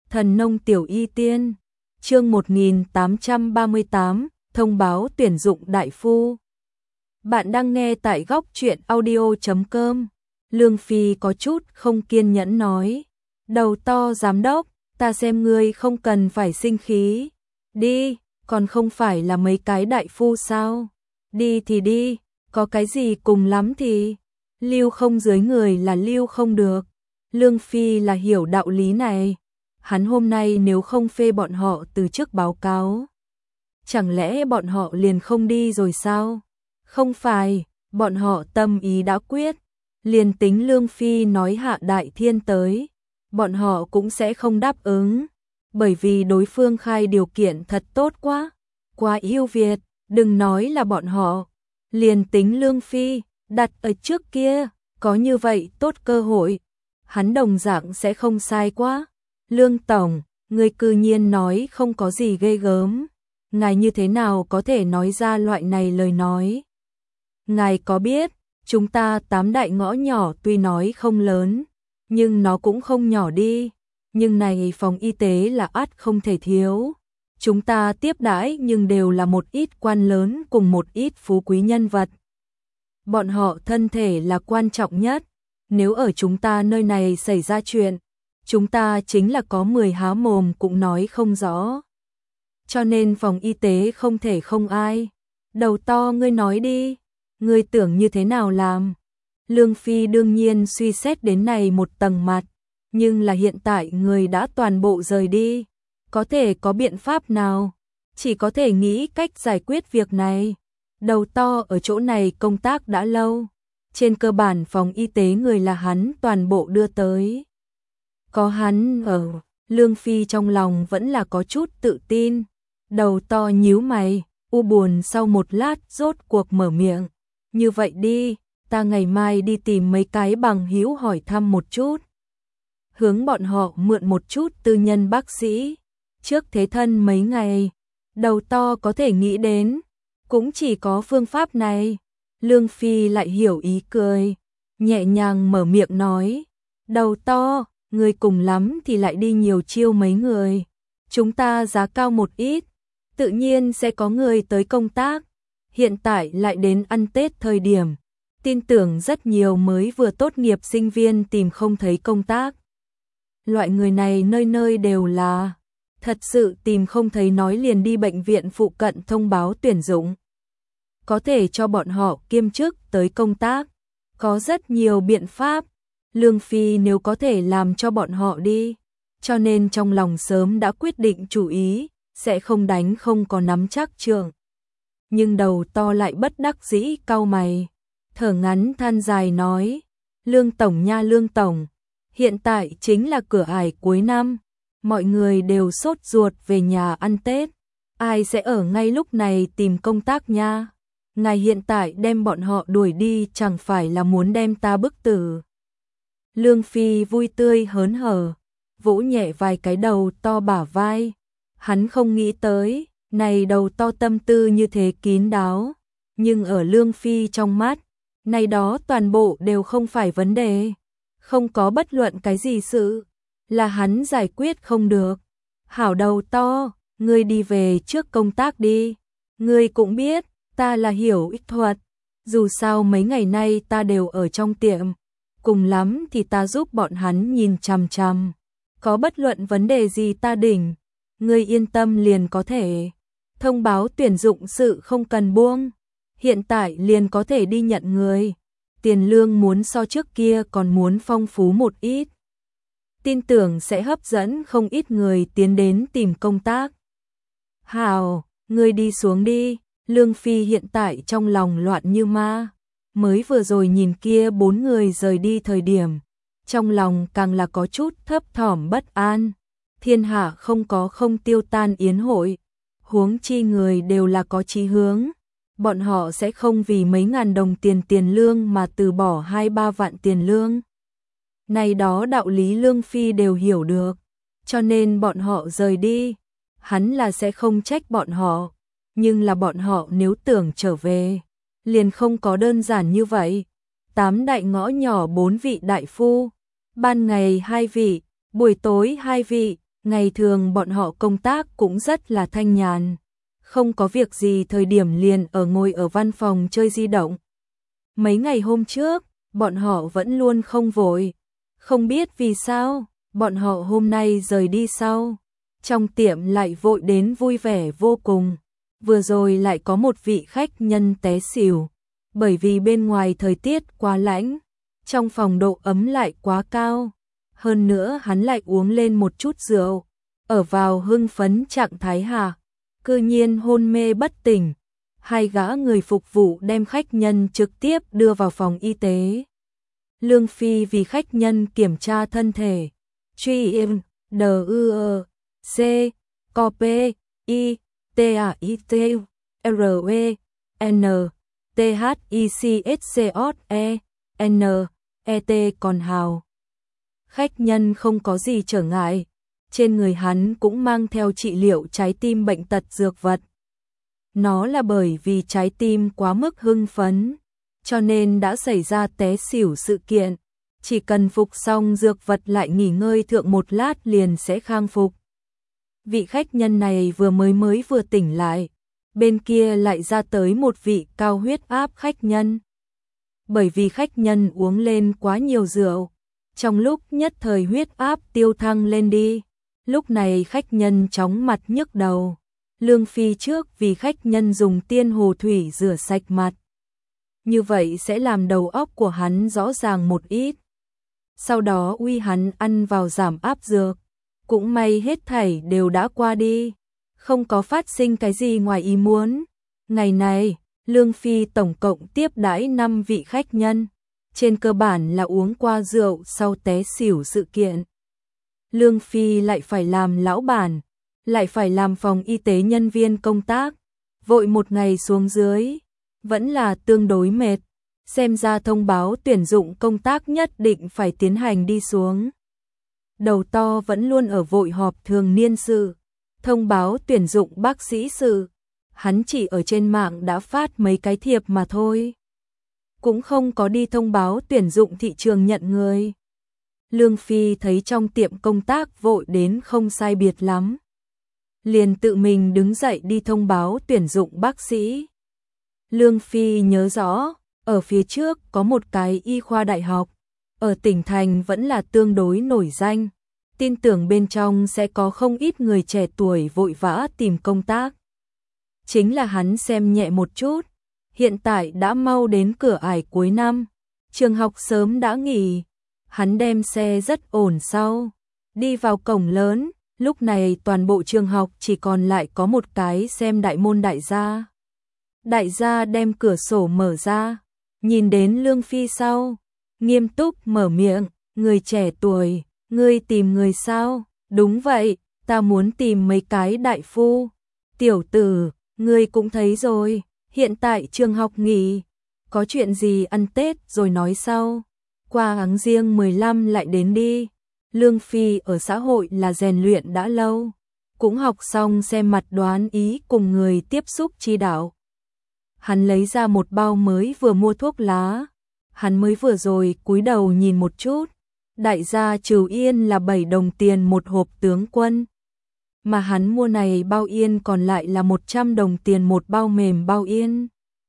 Thần nông tiểu y tiên, chương 1838, thông báo tuyển dụng đại phu. Bạn đang nghe tại góc truyện audio.com. Lương Phi có chút không kiên nhẫn nói. Đầu to giám đốc, ta xem ngươi không cần phải sinh khí. Đi, còn không phải là mấy cái đại phu sao? Đi thì đi, có cái gì cùng lắm thì lưu không dưới người là lưu không được. Lương Phi là hiểu đạo lý này. Hắn hôm nay nếu không phê bọn họ từ trước báo cáo, chẳng lẽ bọn họ liền không đi rồi sao? Không phải, bọn họ tâm ý đã quyết, liền tính Lương Phi nói Hạ Đại Thiên tới, bọn họ cũng sẽ không đáp ứng, bởi vì đối phương khai điều kiện thật tốt quá ưu việt, đừng nói là bọn họ, liền tính Lương Phi đặt ở trước kia, có như vậy tốt cơ hội, hắn đồng dạng sẽ không sai quá. Lương Tổng, người cư nhiên nói không có gì ghê gớm, ngài như thế nào có thể nói ra loại này lời nói? Ngài có biết, chúng ta 8 đại ngõ nhỏ tuy nói không lớn, nhưng nó cũng không nhỏ đi, nhưng này phòng y tế là ắt không thể thiếu. Chúng ta tiếp đãi nhưng đều là một ít quan lớn cùng một ít phú quý nhân vật. Bọn họ thân thể là quan trọng nhất, nếu ở chúng ta nơi này xảy ra chuyện, chúng ta chính là có 10 há mồm cũng nói không rõ. Cho nên phòng y tế không thể không ai. Đầu to ngươi nói đi, ngươi tưởng như thế nào làm? Lương Phi đương nhiên suy xét đến này một tầng mặt, nhưng là hiện tại người đã toàn bộ rời đi. Có thể có biện pháp nào? Chỉ có thể nghĩ cách giải quyết việc này. Đầu to ở chỗ này công tác đã lâu. Trên cơ bản phòng y tế người là hắn toàn bộ đưa tới. Có hắn ở, Lương Phi trong lòng vẫn là có chút tự tin. Đầu to nhíu mày, u buồn sau một lát rốt cuộc mở miệng. Như vậy đi, ta ngày mai đi tìm mấy cái bằng hữu hỏi thăm một chút. Hướng bọn họ mượn một chút tư nhân bác sĩ. Trước thế thân mấy ngày, đầu to có thể nghĩ đến, cũng chỉ có phương pháp này. Lương Phi lại hiểu ý cười, nhẹ nhàng mở miệng nói. Đầu to, người cùng lắm thì lại đi nhiều chiêu mấy người. Chúng ta giá cao một ít, tự nhiên sẽ có người tới công tác. Hiện tại lại đến ăn Tết thời điểm, tin tưởng rất nhiều mới vừa tốt nghiệp sinh viên tìm không thấy công tác. Loại người này nơi nơi đều là, thật sự tìm không thấy nói liền đi bệnh viện phụ cận thông báo tuyển dụng. Có thể cho bọn họ kiêm chức tới công tác, có rất nhiều biện pháp. Lương Phi nếu có thể làm cho bọn họ đi, cho nên trong lòng sớm đã quyết định chủ ý, sẽ không đánh không có nắm chắc trường. Nhưng đầu to lại bất đắc dĩ cau mày, thở ngắn than dài nói, Lương Tổng nha Lương Tổng, hiện tại chính là cửa ải cuối năm, mọi người đều sốt ruột về nhà ăn Tết, ai sẽ ở ngay lúc này tìm công tác nha, ngài hiện tại đem bọn họ đuổi đi chẳng phải là muốn đem ta bức tử. Lương Phi vui tươi hớn hở, vỗ nhẹ vài cái đầu to bả vai. Hắn không nghĩ tới, này đầu to tâm tư như thế kín đáo. Nhưng ở Lương Phi trong mắt, này đó toàn bộ đều không phải vấn đề. Không có bất luận cái gì sự, là hắn giải quyết không được. Hảo đầu to, ngươi đi về trước công tác đi. Ngươi cũng biết, ta là hiểu ích thuật. Dù sao mấy ngày nay ta đều ở trong tiệm. Cùng lắm thì ta giúp bọn hắn nhìn chằm chằm. Có bất luận vấn đề gì ta đỉnh, ngươi yên tâm liền có thể. Thông báo tuyển dụng sự không cần buông. Hiện tại liền có thể đi nhận người. Tiền lương muốn so trước kia còn muốn phong phú một ít. Tin tưởng sẽ hấp dẫn không ít người tiến đến tìm công tác. Hào, ngươi đi xuống đi. Lương Phi hiện tại trong lòng loạn như ma. Mới vừa rồi nhìn kia 4 người rời đi thời điểm, trong lòng càng là có chút thấp thỏm bất an. Thiên hạ không có không tiêu tan yến hội, huống chi người đều là có chí hướng. Bọn họ sẽ không vì mấy ngàn đồng tiền lương mà từ bỏ 2-3 vạn tiền lương. Này đó đạo lý Lương Phi đều hiểu được, cho nên bọn họ rời đi, hắn là sẽ không trách bọn họ, nhưng là bọn họ nếu tưởng trở về, liền không có đơn giản như vậy. 8 đại ngõ nhỏ 4 vị đại phu, ban ngày 2 vị, buổi tối 2 vị, Ngày thường bọn họ công tác cũng rất là thanh nhàn, không có việc gì thời điểm liền ngồi ở văn phòng chơi di động. Mấy ngày hôm trước, bọn họ vẫn luôn không vội, không biết vì sao, bọn họ hôm nay rời đi sau. Trong tiệm lại vội đến vui vẻ vô cùng, vừa rồi lại có một vị khách nhân té xỉu, bởi vì bên ngoài thời tiết quá lạnh, trong phòng độ ấm lại quá cao, hơn nữa hắn lại uống lên một chút rượu, ở vào hưng phấn trạng thái hạ, cư nhiên hôn mê bất tỉnh. Hai gã người phục vụ đem khách nhân trực tiếp đưa vào phòng y tế. Lương Phi vì khách nhân kiểm tra thân thể, truy im, C, COP, I, TAIT, RE, N, THICSCOE, N, ET còn hào. Khách nhân không có gì trở ngại, trên người hắn cũng mang theo trị liệu trái tim bệnh tật dược vật. Nó là bởi vì trái tim quá mức hưng phấn, cho nên đã xảy ra té xỉu sự kiện. Chỉ cần phục xong dược vật lại nghỉ ngơi thượng một lát liền sẽ khang phục. Vị khách nhân này mới vừa tỉnh lại, bên kia lại ra tới một vị cao huyết áp khách nhân. Bởi vì khách nhân uống lên quá nhiều rượu, trong lúc nhất thời huyết áp tiêu thăng lên đi. Lúc này khách nhân chóng mặt nhức đầu. Lương Phi trước vì khách nhân dùng tiên hồ thủy rửa sạch mặt. Như vậy sẽ làm đầu óc của hắn rõ ràng một ít. Sau đó uy hắn ăn vào giảm áp dược. Cũng may hết thảy đều đã qua đi, không có phát sinh cái gì ngoài ý muốn. Ngày này, Lương Phi tổng cộng tiếp đãi 5 vị khách nhân, trên cơ bản là uống qua rượu sau té xỉu sự kiện. Lương Phi lại phải làm lão bản, lại phải làm phòng y tế nhân viên công tác, vội một ngày xuống dưới, vẫn là tương đối mệt, xem ra thông báo tuyển dụng công tác nhất định phải tiến hành đi xuống. Đầu to vẫn luôn ở vội họp thường niên sự, thông báo tuyển dụng bác sĩ sự, hắn chỉ ở trên mạng đã phát mấy cái thiệp mà thôi. Cũng không có đi thông báo tuyển dụng thị trường nhận người. Lương Phi thấy trong tiệm công tác vội đến không sai biệt lắm, liền tự mình đứng dậy đi thông báo tuyển dụng bác sĩ. Lương Phi nhớ rõ, ở phía trước có một cái y khoa đại học, ở tỉnh thành vẫn là tương đối nổi danh, tin tưởng bên trong sẽ có không ít người trẻ tuổi vội vã tìm công tác. Chính là hắn xem nhẹ một chút, hiện tại đã mau đến cửa ải cuối năm, trường học sớm đã nghỉ, hắn đem xe rất ổn sau, đi vào cổng lớn, lúc này toàn bộ trường học chỉ còn lại có một cái xem đại môn đại gia. Đại gia đem cửa sổ mở ra, nhìn đến Lương Phi sau, nghiêm túc mở miệng, người trẻ tuổi, ngươi tìm người sao? Đúng vậy, ta muốn tìm mấy cái đại phu. Tiểu tử, ngươi cũng thấy rồi, hiện tại trường học nghỉ, có chuyện gì ăn Tết rồi nói sau. Qua tháng riêng 15 lại đến đi. Lương Phi ở xã hội là rèn luyện đã lâu, cũng học xong xem mặt đoán ý cùng người tiếp xúc chi đạo. Hắn lấy ra một bao mới vừa mua thuốc lá, hắn mới vừa rồi cúi đầu nhìn một chút, đại gia trừ yên là 7 đồng tiền một hộp tướng quân. Mà hắn mua này bao yên còn lại là 100 đồng tiền một bao mềm bao yên.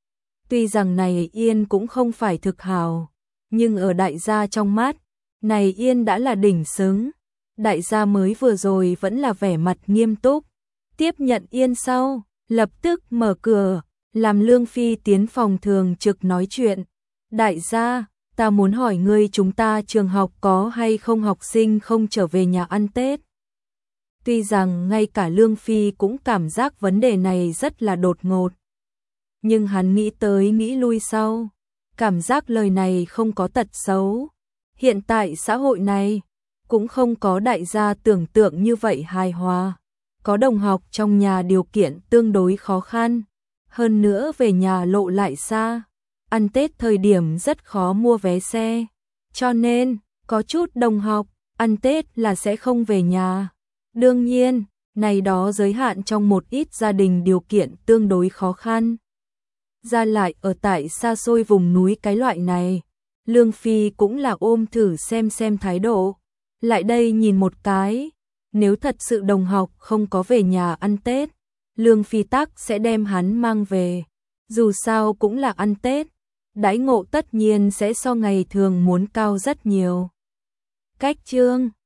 Tuy rằng này yên cũng không phải thực hào, nhưng ở đại gia trong mắt, này yên đã là đỉnh xứng. Đại gia mới vừa rồi vẫn là vẻ mặt nghiêm túc, tiếp nhận yên sau, lập tức mở cửa, làm Lương Phi tiến phòng thường trực nói chuyện. Đại gia, ta muốn hỏi ngươi, chúng ta trường học có hay không học sinh không trở về nhà ăn Tết? Tuy rằng ngay cả Lương Phi cũng cảm giác vấn đề này rất là đột ngột, nhưng hắn nghĩ tới nghĩ lui sau, cảm giác lời này không có tật xấu. Hiện tại xã hội này cũng không có đại gia tưởng tượng như vậy hài hòa. Có đồng học trong nhà điều kiện tương đối khó khăn, hơn nữa về nhà lộ lại xa, ăn Tết thời điểm rất khó mua vé xe, cho nên có chút đồng học ăn Tết là sẽ không về nhà. Đương nhiên, này đó giới hạn trong một ít gia đình điều kiện tương đối khó khăn. Ra lại ở tại xa xôi vùng núi cái loại này, Lương Phi cũng là ôm thử xem thái độ. Lại đây nhìn một cái, Nếu thật sự đồng học không có về nhà ăn Tết, Lương Phi Tắc sẽ đem hắn mang về. Dù sao cũng là ăn Tết, đãi ngộ tất nhiên sẽ so ngày thường muốn cao rất nhiều. Cách chương